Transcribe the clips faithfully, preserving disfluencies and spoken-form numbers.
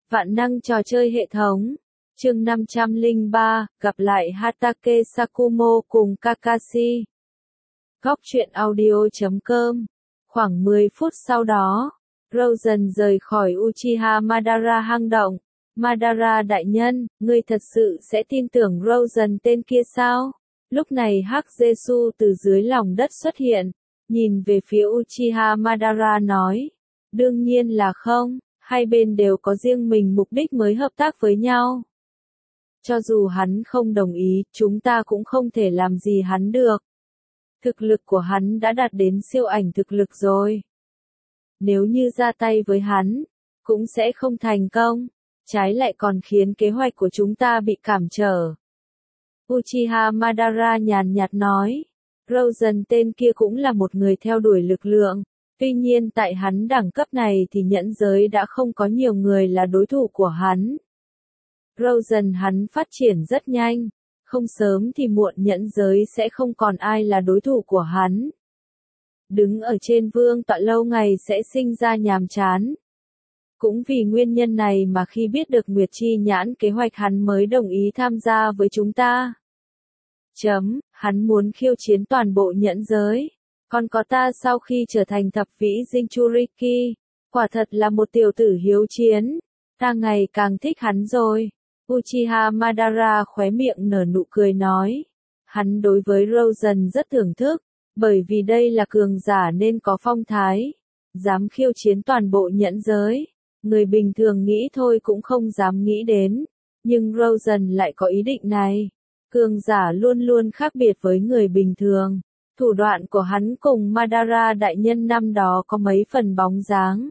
Vạn năng trò chơi hệ thống. Chương năm trăm lẻ ba, gặp lại Hatake Sakumo cùng Kakashi. Góc truyện audio chấm com. Khoảng mười phút sau đó, Rosen rời khỏi Uchiha Madara hang động. Madara đại nhân, ngươi thật sự sẽ tin tưởng Rosen tên kia sao? Lúc này Hắc Jesu từ dưới lòng đất xuất hiện, nhìn về phía Uchiha Madara nói. Đương nhiên là không, hai bên đều có riêng mình mục đích mới hợp tác với nhau. Cho dù hắn không đồng ý, chúng ta cũng không thể làm gì hắn được. Thực lực của hắn đã đạt đến siêu ảnh thực lực rồi. Nếu như ra tay với hắn, cũng sẽ không thành công, trái lại còn khiến kế hoạch của chúng ta bị cản trở. Uchiha Madara nhàn nhạt nói, Rosen tên kia cũng là một người theo đuổi lực lượng, tuy nhiên tại hắn đẳng cấp này thì nhẫn giới đã không có nhiều người là đối thủ của hắn. Rosen hắn phát triển rất nhanh, không sớm thì muộn nhẫn giới sẽ không còn ai là đối thủ của hắn. Đứng ở trên vương tọa lâu ngày sẽ sinh ra nhàm chán. Cũng vì nguyên nhân này mà khi biết được Nguyệt Chi Nhãn kế hoạch hắn mới đồng ý tham gia với chúng ta. Chấm, hắn muốn khiêu chiến toàn bộ nhẫn giới. Còn có ta sau khi trở thành thập vĩ Jinchuriki, quả thật là một tiểu tử hiếu chiến. Ta ngày càng thích hắn rồi. Uchiha Madara khóe miệng nở nụ cười nói. Hắn đối với Rosen rất thưởng thức, bởi vì đây là cường giả nên có phong thái. Dám khiêu chiến toàn bộ nhẫn giới. Người bình thường nghĩ thôi cũng không dám nghĩ đến. Nhưng Rosen lại có ý định này. Cường giả luôn luôn khác biệt với người bình thường. Thủ đoạn của hắn cùng Madara đại nhân năm đó có mấy phần bóng dáng.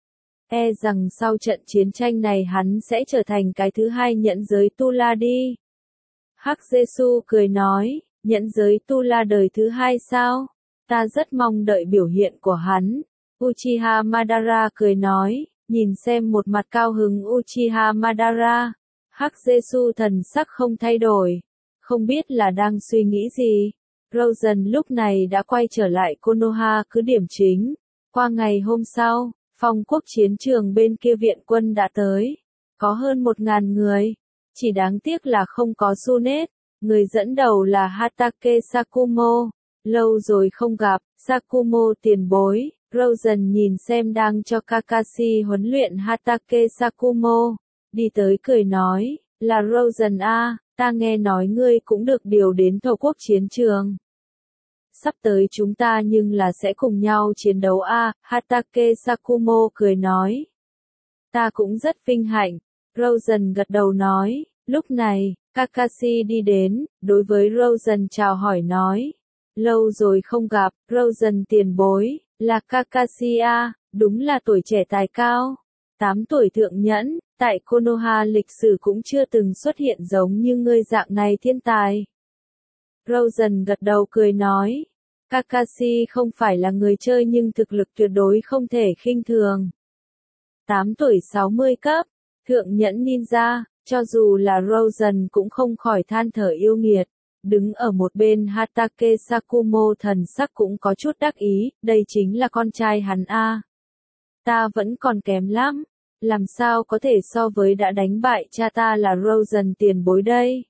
E rằng sau trận chiến tranh này hắn sẽ trở thành cái thứ hai nhẫn giới Tu La đi. Hắc Jesu cười nói, nhẫn giới Tu La đời thứ hai sao? Ta rất mong đợi biểu hiện của hắn. Uchiha Madara cười nói, nhìn xem một mặt cao hứng Uchiha Madara. Hắc Jesu thần sắc không thay đổi, không biết là đang suy nghĩ gì. Rosen lúc này đã quay trở lại Konoha cứ điểm chính. Qua ngày hôm sau, phong quốc chiến trường bên kia viện quân đã tới. Có hơn một ngàn người. Chỉ đáng tiếc là không có Tsunade. Người dẫn đầu là Hatake Sakumo. Lâu rồi không gặp, Sakumo tiền bối. Rosen nhìn xem đang cho Kakashi huấn luyện Hatake Sakumo. Đi tới cười nói, là Rosen a, ta nghe nói ngươi cũng được điều đến thổ quốc chiến trường. Sắp tới chúng ta nhưng là sẽ cùng nhau chiến đấu a, à, Hatake Sakumo cười nói. Ta cũng rất vinh hạnh, Rosen gật đầu nói, lúc này, Kakashi đi đến, đối với Rosen chào hỏi nói. Lâu rồi không gặp, Rosen tiền bối, là Kakashi a, đúng là tuổi trẻ tài cao. tám tuổi thượng nhẫn, tại Konoha lịch sử cũng chưa từng xuất hiện giống như ngươi dạng này thiên tài. Rosen gật đầu cười nói. Kakashi không phải là người chơi nhưng thực lực tuyệt đối không thể khinh thường. tám tuổi sáu mươi cấp, thượng nhẫn ninja, cho dù là Rosen cũng không khỏi than thở yêu nghiệt. Đứng ở một bên Hatake Sakumo thần sắc cũng có chút đắc ý, đây chính là con trai hắn a. Ta vẫn còn kém lắm, làm sao có thể so với đã đánh bại cha ta là Rosen tiền bối đây.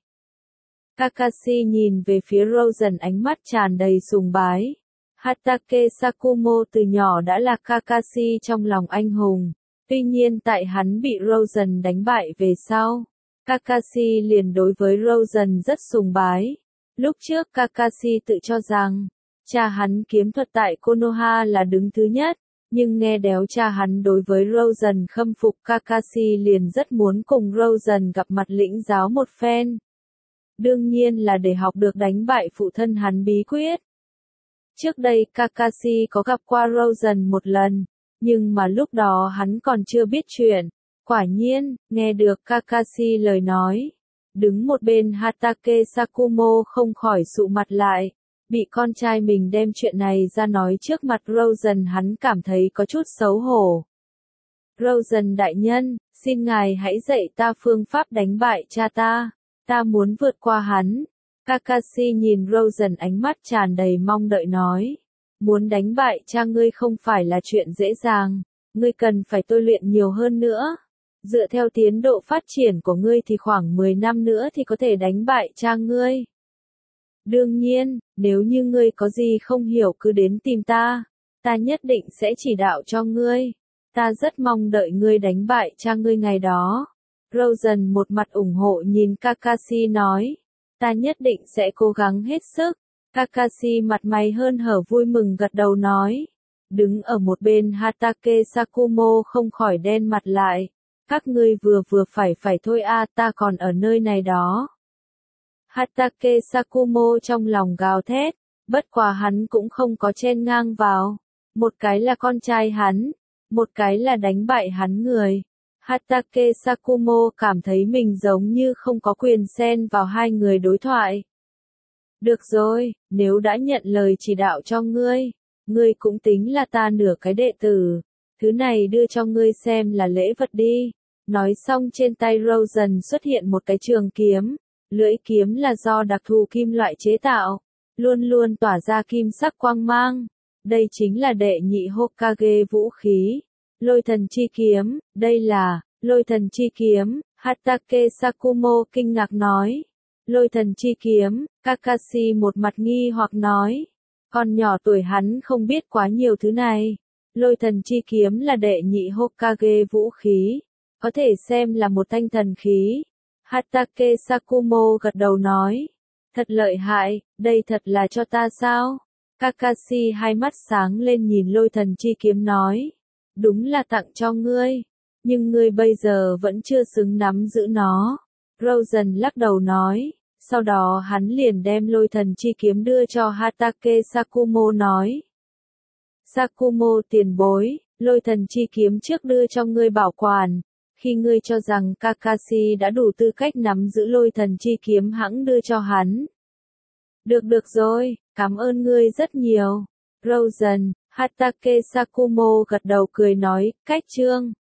Kakashi nhìn về phía Rosen ánh mắt tràn đầy sùng bái. Hatake Sakumo từ nhỏ đã là Kakashi trong lòng anh hùng. Tuy nhiên tại hắn bị Rosen đánh bại về sau, Kakashi liền đối với Rosen rất sùng bái. Lúc trước Kakashi tự cho rằng, cha hắn kiếm thuật tại Konoha là đứng thứ nhất. Nhưng nghe đéo cha hắn đối với Rosen khâm phục Kakashi liền rất muốn cùng Rosen gặp mặt lĩnh giáo một phen. Đương nhiên là để học được đánh bại phụ thân hắn bí quyết. Trước đây Kakashi có gặp qua Rosen một lần, nhưng mà lúc đó hắn còn chưa biết chuyện. Quả nhiên, nghe được Kakashi lời nói. Đứng một bên Hatake Sakumo không khỏi sụ mặt lại. Bị con trai mình đem chuyện này ra nói trước mặt Rosen hắn cảm thấy có chút xấu hổ. Rosen đại nhân, xin ngài hãy dạy ta phương pháp đánh bại cha ta. Ta muốn vượt qua hắn. Kakashi nhìn Rosen ánh mắt tràn đầy mong đợi nói. Muốn đánh bại cha ngươi không phải là chuyện dễ dàng. Ngươi cần phải tôi luyện nhiều hơn nữa. Dựa theo tiến độ phát triển của ngươi thì khoảng mười năm nữa thì có thể đánh bại cha ngươi. Đương nhiên, nếu như ngươi có gì không hiểu cứ đến tìm ta, ta nhất định sẽ chỉ đạo cho ngươi. Ta rất mong đợi ngươi đánh bại cha ngươi ngày đó. Rosen một mặt ủng hộ nhìn Kakashi nói, ta nhất định sẽ cố gắng hết sức. Kakashi mặt mày hơn hở vui mừng gật đầu nói. Đứng ở một bên Hatake Sakumo không khỏi đen mặt lại. Các ngươi vừa vừa phải phải thôi a, ta còn ở nơi này đó. Hatake Sakumo trong lòng gào thét, bất quá hắn cũng không có chen ngang vào. Một cái là con trai hắn, một cái là đánh bại hắn người. Hatake Sakumo cảm thấy mình giống như không có quyền xen vào hai người đối thoại. Được rồi, nếu đã nhận lời chỉ đạo cho ngươi, ngươi cũng tính là ta nửa cái đệ tử. Thứ này đưa cho ngươi xem là lễ vật đi. Nói xong trên tay Rosen xuất hiện một cái trường kiếm. Lưỡi kiếm là do đặc thù kim loại chế tạo, luôn luôn tỏa ra kim sắc quang mang. Đây chính là đệ nhị Hokage vũ khí. Lôi thần chi kiếm, đây là, lôi thần chi kiếm, Hatake Sakumo kinh ngạc nói. Lôi thần chi kiếm, Kakashi một mặt nghi hoặc nói. Con nhỏ tuổi hắn không biết quá nhiều thứ này. Lôi thần chi kiếm là đệ nhị Hokage vũ khí, có thể xem là một thanh thần khí. Hatake Sakumo gật đầu nói. Thật lợi hại, đây thật là cho ta sao? Kakashi hai mắt sáng lên nhìn lôi thần chi kiếm nói. Đúng là tặng cho ngươi, nhưng ngươi bây giờ vẫn chưa xứng nắm giữ nó. Rosen lắc đầu nói. Sau đó hắn liền đem lôi thần chi kiếm đưa cho Hatake Sakumo nói. Sakumo tiền bối, lôi thần chi kiếm trước đưa cho ngươi bảo quản. Khi ngươi cho rằng Kakashi đã đủ tư cách nắm giữ lôi thần chi kiếm hãng đưa cho hắn. Được được rồi, cảm ơn ngươi rất nhiều. Rosen, Hatake Sakumo gật đầu cười nói, cách chương.